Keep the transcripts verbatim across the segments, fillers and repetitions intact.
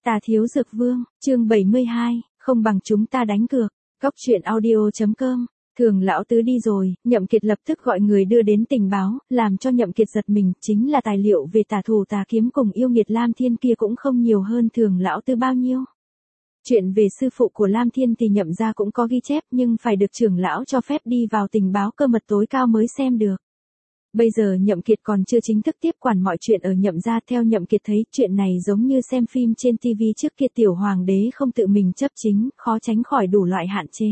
Tà Thiếu Dược Vương, chương bảy mươi hai, không bằng chúng ta đánh cược. Cóc truyện audio chấm com. Thường lão tứ đi rồi, Nhậm Kiệt lập tức gọi người đưa đến tình báo, làm cho Nhậm Kiệt giật mình, chính là tài liệu về tà thủ tà kiếm cùng yêu nghiệt Lam Thiên kia cũng không nhiều hơn Thường lão tứ bao nhiêu. Chuyện về sư phụ của Lam Thiên thì Nhậm gia cũng có ghi chép, nhưng phải được trưởng lão cho phép đi vào tình báo cơ mật tối cao mới xem được. Bây giờ Nhậm Kiệt còn chưa chính thức tiếp quản mọi chuyện ở Nhậm gia, theo Nhậm Kiệt thấy chuyện này giống như xem phim trên ti vi trước kia, tiểu hoàng đế không tự mình chấp chính, khó tránh khỏi đủ loại hạn chế.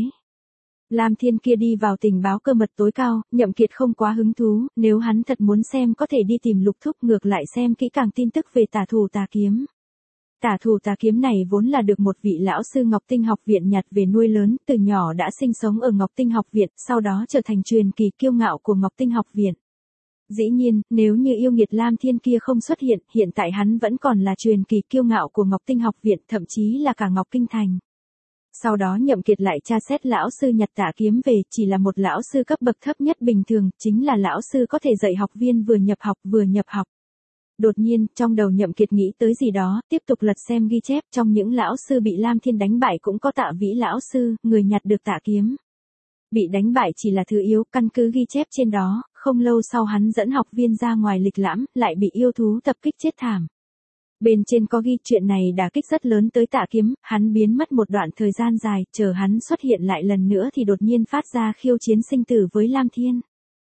Lam Thiên kia đi vào tình báo cơ mật tối cao, Nhậm Kiệt không quá hứng thú, nếu hắn thật muốn xem có thể đi tìm Lục Thúc, ngược lại xem kỹ càng tin tức về tà thủ tà kiếm. Tà thủ tà kiếm này vốn là được một vị lão sư Ngọc Tinh học viện nhặt về nuôi lớn, từ nhỏ đã sinh sống ở Ngọc Tinh học viện, sau đó trở thành truyền kỳ kiêu ngạo của Ngọc Tinh học viện. Dĩ nhiên, nếu như yêu nghiệt Lam Thiên kia không xuất hiện, hiện tại hắn vẫn còn là truyền kỳ kiêu ngạo của Ngọc Tinh học viện, thậm chí là cả Ngọc Kinh thành. Sau đó Nhậm Kiệt lại tra xét lão sư nhặt tà kiếm về, chỉ là một lão sư cấp bậc thấp nhất bình thường, chính là lão sư có thể dạy học viên vừa nhập học vừa nhập học. Đột nhiên, trong đầu Nhậm Kiệt nghĩ tới gì đó, tiếp tục lật xem ghi chép, trong những lão sư bị Lam Thiên đánh bại cũng có Tạ Vĩ lão sư, người nhặt được tà kiếm. Bị đánh bại chỉ là thứ yếu, căn cứ ghi chép trên đó, không lâu sau hắn dẫn học viên ra ngoài lịch lãm, lại bị yêu thú tập kích chết thảm. Bên trên có ghi chuyện này đả kích rất lớn tới tà kiếm, hắn biến mất một đoạn thời gian dài, chờ hắn xuất hiện lại lần nữa thì đột nhiên phát ra khiêu chiến sinh tử với Lam Thiên.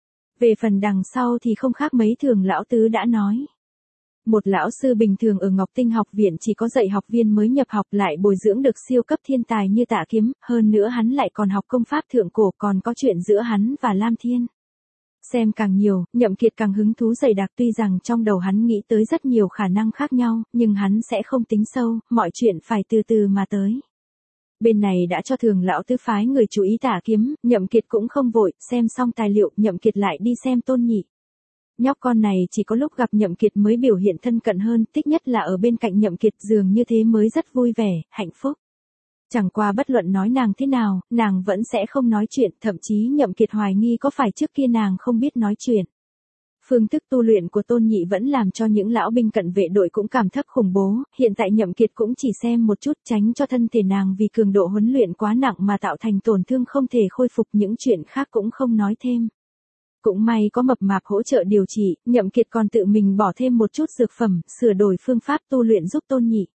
Về phần đằng sau thì không khác mấy Thường lão tứ đã nói. Một lão sư bình thường ở Ngọc Tinh học viện chỉ có dạy học viên mới nhập học, lại bồi dưỡng được siêu cấp thiên tài như Tạ Kiếm, hơn nữa hắn lại còn học công pháp thượng cổ, còn có chuyện giữa hắn và Lam Thiên. Xem càng nhiều, Nhậm Kiệt càng hứng thú dày đặc, tuy rằng trong đầu hắn nghĩ tới rất nhiều khả năng khác nhau, nhưng hắn sẽ không tính sâu, mọi chuyện phải từ từ mà tới. Bên này đã cho Thường lão tứ phái người chú ý Tạ Kiếm, Nhậm Kiệt cũng không vội, xem xong tài liệu, Nhậm Kiệt lại đi xem Tôn Nhị. Nhóc con này chỉ có lúc gặp Nhậm Kiệt mới biểu hiện thân cận hơn, thích nhất là ở bên cạnh Nhậm Kiệt, dường như thế mới rất vui vẻ, hạnh phúc. Chẳng qua bất luận nói nàng thế nào, nàng vẫn sẽ không nói chuyện, thậm chí Nhậm Kiệt hoài nghi có phải trước kia nàng không biết nói chuyện. Phương thức tu luyện của Tôn Nhị vẫn làm cho những lão binh cận vệ đội cũng cảm thấp khủng bố, hiện tại Nhậm Kiệt cũng chỉ xem một chút, tránh cho thân thể nàng vì cường độ huấn luyện quá nặng mà tạo thành tổn thương không thể khôi phục, những chuyện khác cũng không nói thêm. Cũng may có mập mạp hỗ trợ điều trị, Nhậm Kiệt còn tự mình bỏ thêm một chút dược phẩm, sửa đổi phương pháp tu luyện giúp Tôn Nhị.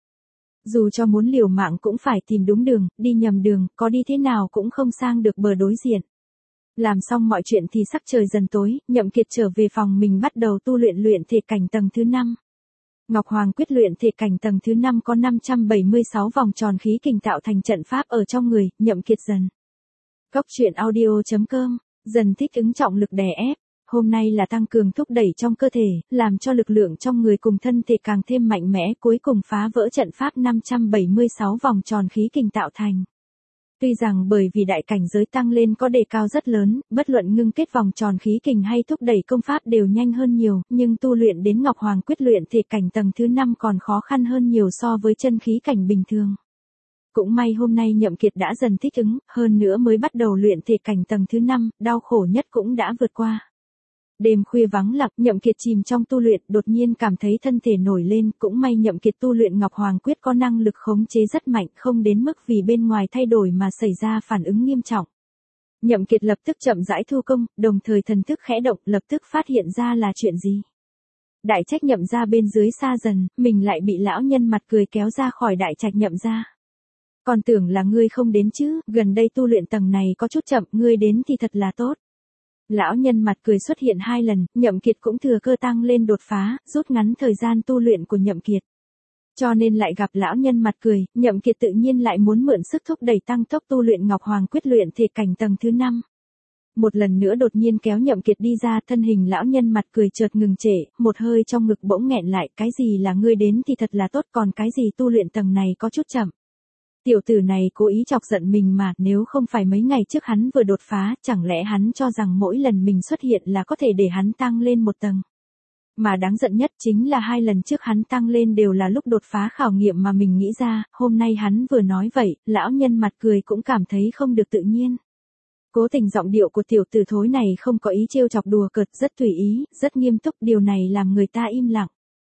Dù cho muốn liều mạng cũng phải tìm đúng đường, đi nhầm đường, có đi thế nào cũng không sang được bờ đối diện. Làm xong mọi chuyện thì sắc trời dần tối, Nhậm Kiệt trở về phòng mình bắt đầu tu luyện luyện thể cảnh tầng thứ năm. Ngọc Hoàng quyết luyện thể cảnh tầng thứ năm có năm trăm bảy mươi sáu vòng tròn khí kình tạo thành trận pháp ở trong người, Nhậm Kiệt dần. Cóc truyện audio chấm com. Dần thích ứng trọng lực đè ép, hôm nay là tăng cường thúc đẩy trong cơ thể, làm cho lực lượng trong người cùng thân thể càng thêm mạnh mẽ, cuối cùng phá vỡ trận pháp năm trăm bảy mươi sáu vòng tròn khí kình tạo thành. Tuy rằng bởi vì đại cảnh giới tăng lên có đề cao rất lớn, bất luận ngưng kết vòng tròn khí kình hay thúc đẩy công pháp đều nhanh hơn nhiều, nhưng tu luyện đến Ngọc Hoàng quyết luyện thể cảnh tầng thứ năm còn khó khăn hơn nhiều so với chân khí cảnh bình thường. Cũng may hôm nay Nhậm Kiệt đã dần thích ứng, hơn nữa mới bắt đầu luyện thể cảnh tầng thứ năm, đau khổ nhất cũng đã vượt qua. Đêm khuya vắng lặng, Nhậm Kiệt chìm trong tu luyện, đột nhiên cảm thấy thân thể nổi lên, cũng may Nhậm Kiệt tu luyện Ngọc Hoàng quyết có năng lực khống chế rất mạnh, không đến mức vì bên ngoài thay đổi mà xảy ra phản ứng nghiêm trọng. Nhậm Kiệt lập tức chậm rãi thu công, đồng thời thần thức khẽ động, lập tức phát hiện ra là chuyện gì. Đại trạch Nhậm gia bên dưới xa dần, mình lại bị lão nhân mặt cười kéo ra khỏi đại trạch Nhậm gia. Còn tưởng là ngươi không đến chứ, gần đây tu luyện tầng này có chút chậm, ngươi đến thì thật là tốt. Lão nhân mặt cười xuất hiện hai lần, Nhậm Kiệt cũng thừa cơ tăng lên đột phá, rút ngắn thời gian tu luyện của Nhậm Kiệt. Cho nên lại gặp lão nhân mặt cười, Nhậm Kiệt tự nhiên lại muốn mượn sức thúc đẩy tăng tốc tu luyện Ngọc Hoàng quyết luyện thể cảnh tầng thứ năm. Một lần nữa đột nhiên kéo Nhậm Kiệt đi ra, thân hình lão nhân mặt cười chợt ngừng trệ, một hơi trong ngực bỗng nghẹn lại, cái gì là ngươi đến thì thật là tốt, còn cái gì tu luyện tầng này có chút chậm. Tiểu tử này cố ý chọc giận mình mà, nếu không phải mấy ngày trước hắn vừa đột phá, chẳng lẽ hắn cho rằng mỗi lần mình xuất hiện là có thể để hắn tăng lên một tầng. Mà đáng giận nhất chính là hai lần trước hắn tăng lên đều là lúc đột phá khảo nghiệm mà mình nghĩ ra, hôm nay hắn vừa nói vậy, lão nhân mặt cười cũng cảm thấy không được tự nhiên. Cố tình giọng điệu của tiểu tử thối này không có ý trêu chọc đùa cợt, rất tùy ý, rất nghiêm túc, điều này làm người ta im lặng.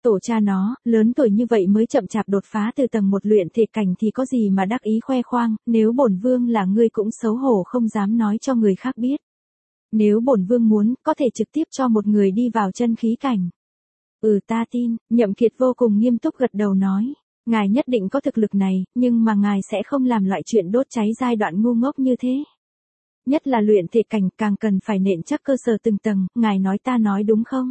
Tổ cha nó, lớn tuổi như vậy mới chậm chạp đột phá từ tầng một luyện thể cảnh thì có gì mà đắc ý khoe khoang, nếu bổn vương là ngươi cũng xấu hổ không dám nói cho người khác biết. Nếu bổn vương muốn, có thể trực tiếp cho một người đi vào chân khí cảnh. Ừ ta tin, Nhậm Kiệt vô cùng nghiêm túc gật đầu nói. Ngài nhất định có thực lực này, nhưng mà ngài sẽ không làm loại chuyện đốt cháy giai đoạn ngu ngốc như thế. Nhất là luyện thể cảnh càng cần phải nện chắc cơ sở từng tầng, ngài nói ta nói đúng không?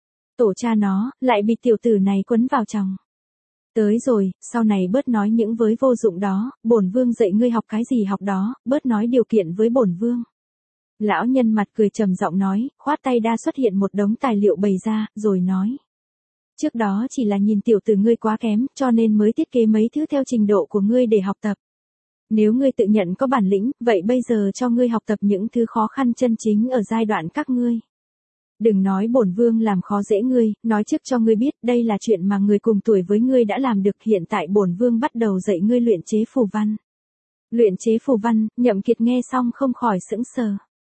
Tổ cha nó, lại bị tiểu tử này quấn vào chồng. Tới rồi, sau này bớt nói những với vô dụng đó, bổn vương dạy ngươi học cái gì học đó, bớt nói điều kiện với bổn vương. Lão nhân mặt cười trầm giọng nói, khoát tay đa xuất hiện một đống tài liệu bày ra, rồi nói. Trước đó chỉ là nhìn tiểu tử ngươi quá kém, cho nên mới thiết kế mấy thứ theo trình độ của ngươi để học tập. Nếu ngươi tự nhận có bản lĩnh, vậy bây giờ cho ngươi học tập những thứ khó khăn chân chính ở giai đoạn các ngươi. Đừng nói bổn vương làm khó dễ ngươi, nói trước cho ngươi biết, đây là chuyện mà người cùng tuổi với ngươi đã làm được, hiện tại bổn vương bắt đầu dạy ngươi luyện chế phù văn. Luyện chế phù văn, Nhậm Kiệt nghe xong không khỏi sững sờ.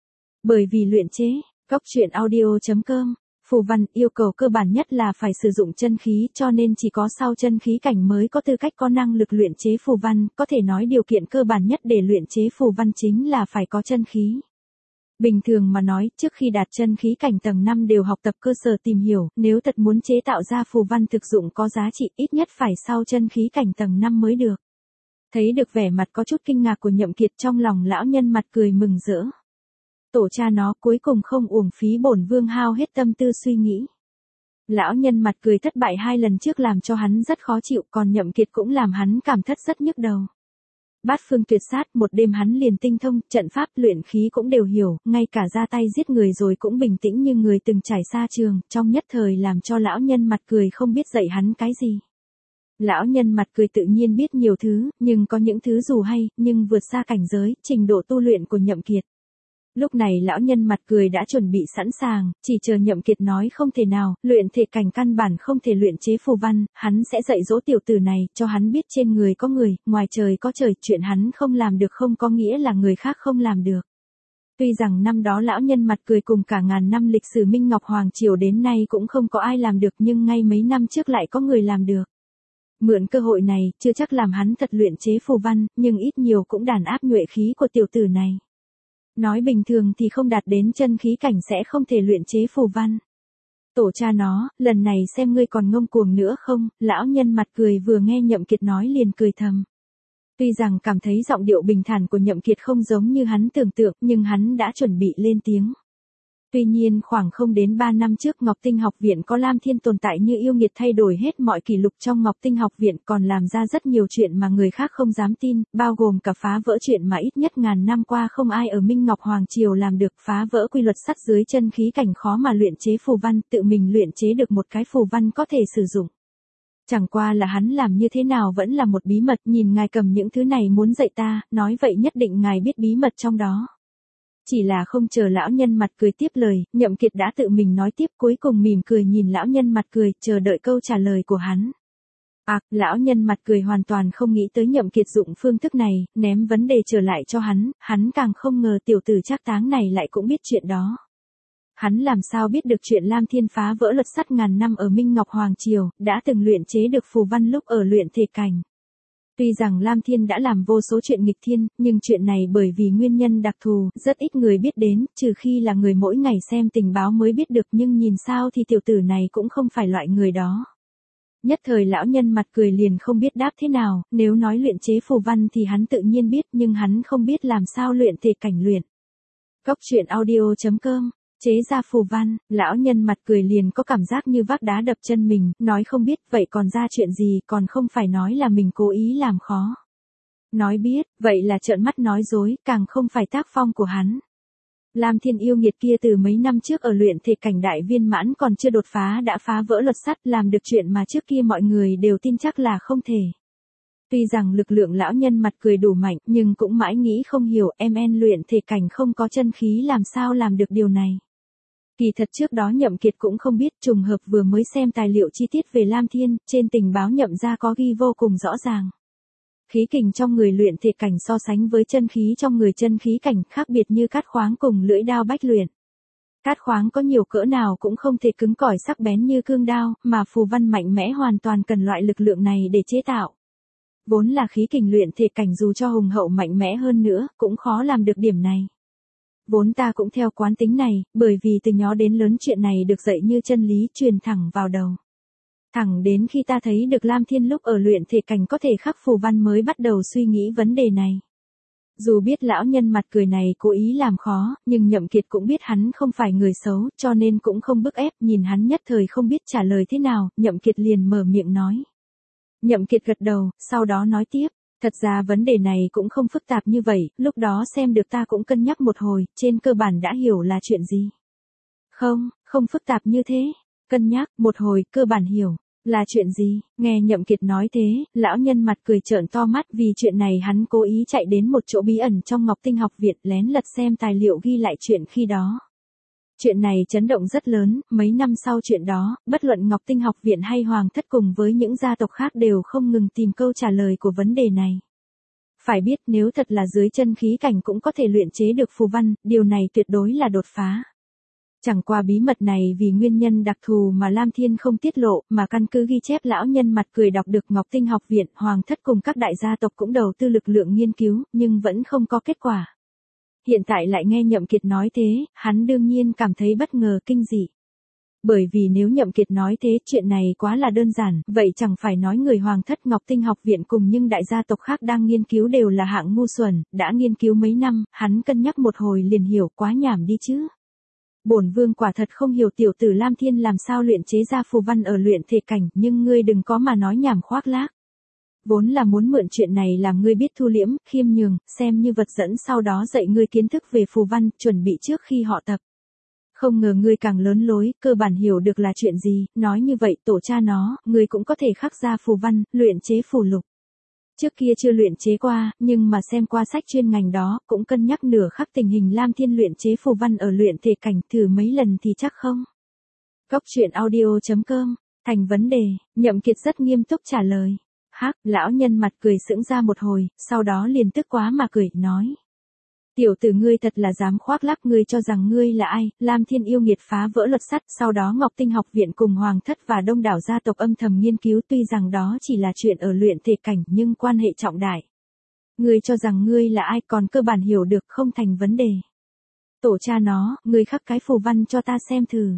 Bởi vì luyện chế, Cốc Truyện Audio chấm com, phù văn yêu cầu cơ bản nhất là phải sử dụng chân khí, cho nên chỉ có sau chân khí cảnh mới có tư cách có năng lực luyện chế phù văn, có thể nói điều kiện cơ bản nhất để luyện chế phù văn chính là phải có chân khí. Bình thường mà nói, trước khi đạt chân khí cảnh tầng năm đều học tập cơ sở tìm hiểu, nếu thật muốn chế tạo ra phù văn thực dụng có giá trị ít nhất phải sau chân khí cảnh tầng năm mới được. Thấy được vẻ mặt có chút kinh ngạc của Nhậm Kiệt, trong lòng lão nhân mặt cười mừng rỡ. Tổ cha nó cuối cùng không uổng phí bổn vương hao hết tâm tư suy nghĩ. Lão nhân mặt cười thất bại hai lần trước làm cho hắn rất khó chịu, còn Nhậm Kiệt cũng làm hắn cảm thất rất nhức đầu. Bát phương tuyệt sát, một đêm hắn liền tinh thông, trận pháp luyện khí cũng đều hiểu, ngay cả ra tay giết người rồi cũng bình tĩnh như người từng trải xa trường, trong nhất thời làm cho lão nhân mặt cười không biết dạy hắn cái gì. Lão nhân mặt cười tự nhiên biết nhiều thứ, nhưng có những thứ dù hay, nhưng vượt xa cảnh giới, trình độ tu luyện của Nhậm Kiệt. Lúc này lão nhân mặt cười đã chuẩn bị sẵn sàng, chỉ chờ Nhậm Kiệt nói không thể nào, luyện thể cảnh căn bản không thể luyện chế phù văn, hắn sẽ dạy dỗ tiểu tử này, cho hắn biết trên người có người, ngoài trời có trời, chuyện hắn không làm được không có nghĩa là người khác không làm được. Tuy rằng năm đó lão nhân mặt cười cùng cả ngàn năm lịch sử Minh Ngọc Hoàng Triều đến nay cũng không có ai làm được, nhưng ngay mấy năm trước lại có người làm được. Mượn cơ hội này, chưa chắc làm hắn thật luyện chế phù văn, nhưng ít nhiều cũng đàn áp nhuệ khí của tiểu tử này. Nói bình thường thì không đạt đến chân khí cảnh sẽ không thể luyện chế phù văn. Tổ cha nó, lần này xem ngươi còn ngông cuồng nữa không, lão nhân mặt cười vừa nghe Nhậm Kiệt nói liền cười thầm. Tuy rằng cảm thấy giọng điệu bình thản của Nhậm Kiệt không giống như hắn tưởng tượng, nhưng hắn đã chuẩn bị lên tiếng. Tuy nhiên khoảng không đến ba năm trước Ngọc Tinh học viện có Lam Thiên tồn tại như yêu nghiệt thay đổi hết mọi kỷ lục trong Ngọc Tinh học viện, còn làm ra rất nhiều chuyện mà người khác không dám tin, bao gồm cả phá vỡ chuyện mà ít nhất ngàn năm qua không ai ở Minh Ngọc Hoàng Triều làm được, phá vỡ quy luật sắt dưới chân khí cảnh khó mà luyện chế phù văn, tự mình luyện chế được một cái phù văn có thể sử dụng. Chẳng qua là hắn làm như thế nào vẫn là một bí mật, nhìn ngài cầm những thứ này muốn dạy ta, nói vậy nhất định ngài biết bí mật trong đó. Chỉ là không chờ lão nhân mặt cười tiếp lời, Nhậm Kiệt đã tự mình nói tiếp, cuối cùng mỉm cười nhìn lão nhân mặt cười, chờ đợi câu trả lời của hắn. À, lão nhân mặt cười hoàn toàn không nghĩ tới Nhậm Kiệt dụng phương thức này, ném vấn đề trở lại cho hắn, hắn càng không ngờ tiểu tử trác táng này lại cũng biết chuyện đó. Hắn làm sao biết được chuyện Lam Thiên phá vỡ luật sắt ngàn năm ở Minh Ngọc Hoàng Triều, đã từng luyện chế được phù văn lúc ở luyện thể cảnh. Tuy rằng Lam Thiên đã làm vô số chuyện nghịch thiên, nhưng chuyện này bởi vì nguyên nhân đặc thù, rất ít người biết đến, trừ khi là người mỗi ngày xem tình báo mới biết được, nhưng nhìn sao thì tiểu tử này cũng không phải loại người đó. Nhất thời lão nhân mặt cười liền không biết đáp thế nào, nếu nói luyện chế phù văn thì hắn tự nhiên biết, nhưng hắn không biết làm sao luyện thể cảnh luyện. Cốc Truyện Audio chấm com, chế ra phù văn, lão nhân mặt cười liền có cảm giác như vác đá đập chân mình, nói không biết, vậy còn ra chuyện gì, còn không phải nói là mình cố ý làm khó. Nói biết, vậy là trợn mắt nói dối, càng không phải tác phong của hắn. Lam Thiên yêu nghiệt kia từ mấy năm trước ở luyện thể cảnh đại viên mãn còn chưa đột phá đã phá vỡ luật sắt, làm được chuyện mà trước kia mọi người đều tin chắc là không thể. Tuy rằng lực lượng lão nhân mặt cười đủ mạnh, nhưng cũng mãi nghĩ không hiểu, em en luyện thể cảnh không có chân khí làm sao làm được điều này. Kỳ thật trước đó Nhậm Kiệt cũng không biết, trùng hợp vừa mới xem tài liệu chi tiết về Lam Thiên, trên tình báo Nhậm gia có ghi vô cùng rõ ràng. Khí kình trong người luyện thể cảnh so sánh với chân khí trong người chân khí cảnh khác biệt như cát khoáng cùng lưỡi đao bách luyện. Cát khoáng có nhiều cỡ nào cũng không thể cứng cỏi sắc bén như cương đao, mà phù văn mạnh mẽ hoàn toàn cần loại lực lượng này để chế tạo. Vốn là khí kình luyện thể cảnh dù cho hùng hậu mạnh mẽ hơn nữa, cũng khó làm được điểm này. Vốn ta cũng theo quán tính này, bởi vì từ nhỏ đến lớn chuyện này được dạy như chân lý truyền thẳng vào đầu. Thẳng đến khi ta thấy được Lam Thiên lúc ở luyện thể cảnh có thể khắc phù văn mới bắt đầu suy nghĩ vấn đề này. Dù biết lão nhân mặt cười này cố ý làm khó, nhưng Nhậm Kiệt cũng biết hắn không phải người xấu, cho nên cũng không bức ép, nhìn hắn nhất thời không biết trả lời thế nào, Nhậm Kiệt liền mở miệng nói. Nhậm Kiệt gật đầu, sau đó nói tiếp, thật ra vấn đề này cũng không phức tạp như vậy, lúc đó xem được ta cũng cân nhắc một hồi, trên cơ bản đã hiểu là chuyện gì. Không, không phức tạp như thế, cân nhắc, một hồi, cơ bản hiểu. Là chuyện gì? Nghe Nhậm Kiệt nói thế, lão nhân mặt cười trợn to mắt vì chuyện này hắn cố ý chạy đến một chỗ bí ẩn trong Ngọc Tinh học viện lén lật xem tài liệu ghi lại chuyện khi đó. Chuyện này chấn động rất lớn, mấy năm sau chuyện đó, bất luận Ngọc Tinh học viện hay Hoàng thất cùng với những gia tộc khác đều không ngừng tìm câu trả lời của vấn đề này. Phải biết nếu thật là dưới chân khí cảnh cũng có thể luyện chế được phù văn, điều này tuyệt đối là đột phá. Chẳng qua bí mật này vì nguyên nhân đặc thù mà Lam Thiên không tiết lộ, mà căn cứ ghi chép lão nhân mặt cười đọc được Ngọc Tinh học viện, Hoàng thất cùng các đại gia tộc cũng đầu tư lực lượng nghiên cứu, nhưng vẫn không có kết quả. Hiện tại lại nghe Nhậm Kiệt nói thế, hắn đương nhiên cảm thấy bất ngờ kinh dị. Bởi vì nếu Nhậm Kiệt nói thế chuyện này quá là đơn giản, vậy chẳng phải nói người Hoàng thất Ngọc Tinh học viện cùng nhưng đại gia tộc khác đang nghiên cứu đều là hạng ngu xuẩn, đã nghiên cứu mấy năm, hắn cân nhắc một hồi liền hiểu quá nhảm đi chứ. Bổn vương quả thật không hiểu tiểu tử Lam Thiên làm sao luyện chế ra phù văn ở luyện thể cảnh, nhưng ngươi đừng có mà nói nhảm khoác lác. Vốn là muốn mượn chuyện này làm ngươi biết thu liễm, khiêm nhường, xem như vật dẫn sau đó dạy ngươi kiến thức về phù văn, chuẩn bị trước khi họ tập. Không ngờ ngươi càng lớn lối, cơ bản hiểu được là chuyện gì, nói như vậy tổ cha nó, ngươi cũng có thể khắc ra phù văn, luyện chế phù lục. Trước kia chưa luyện chế qua, nhưng mà xem qua sách chuyên ngành đó, cũng cân nhắc nửa khắc tình hình Lam Thiên luyện chế phù văn ở luyện thể cảnh, thử mấy lần thì chắc không. Góc truyện audio chấm com, thành vấn đề, Nhậm Kiệt rất nghiêm túc trả lời. Hắc, lão nhân mặt cười sững ra một hồi, sau đó liền tức quá mà cười, nói. Tiểu tử ngươi thật là dám khoác lác, ngươi cho rằng ngươi là ai? Lam Thiên yêu nghiệt phá vỡ luật sắt, sau đó Ngọc Tinh học viện cùng Hoàng thất và đông đảo gia tộc âm thầm nghiên cứu, tuy rằng đó chỉ là chuyện ở luyện thể cảnh nhưng quan hệ trọng đại. Ngươi cho rằng ngươi là ai, còn cơ bản hiểu được không thành vấn đề. Tổ cha nó, ngươi khắc cái phù văn cho ta xem thử.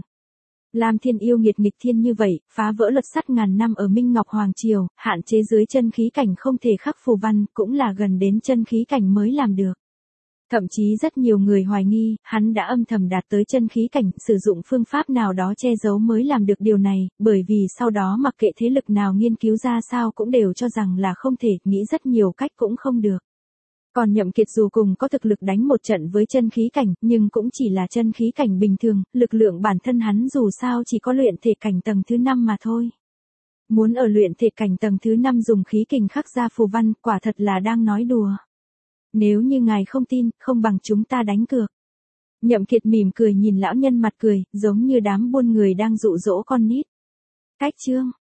Lam Thiên yêu nghiệt nghịch thiên như vậy, phá vỡ luật sắt ngàn năm ở Minh Ngọc Hoàng Triều, hạn chế dưới chân khí cảnh không thể khắc phù văn, cũng là gần đến chân khí cảnh mới làm được. Thậm chí rất nhiều người hoài nghi, hắn đã âm thầm đạt tới chân khí cảnh, sử dụng phương pháp nào đó che giấu mới làm được điều này, bởi vì sau đó mặc kệ thế lực nào nghiên cứu ra sao cũng đều cho rằng là không thể, nghĩ rất nhiều cách cũng không được. Còn Nhậm Kiệt dù cùng có thực lực đánh một trận với chân khí cảnh, nhưng cũng chỉ là chân khí cảnh bình thường, lực lượng bản thân hắn dù sao chỉ có luyện thể cảnh tầng thứ năm mà thôi. Muốn ở luyện thể cảnh tầng thứ năm dùng khí kình khắc ra phù văn, quả thật là đang nói đùa. Nếu như ngài không tin, không bằng chúng ta đánh cược. Nhậm Kiệt mỉm cười nhìn lão nhân mặt cười, giống như đám buôn người đang dụ dỗ con nít. Cách chương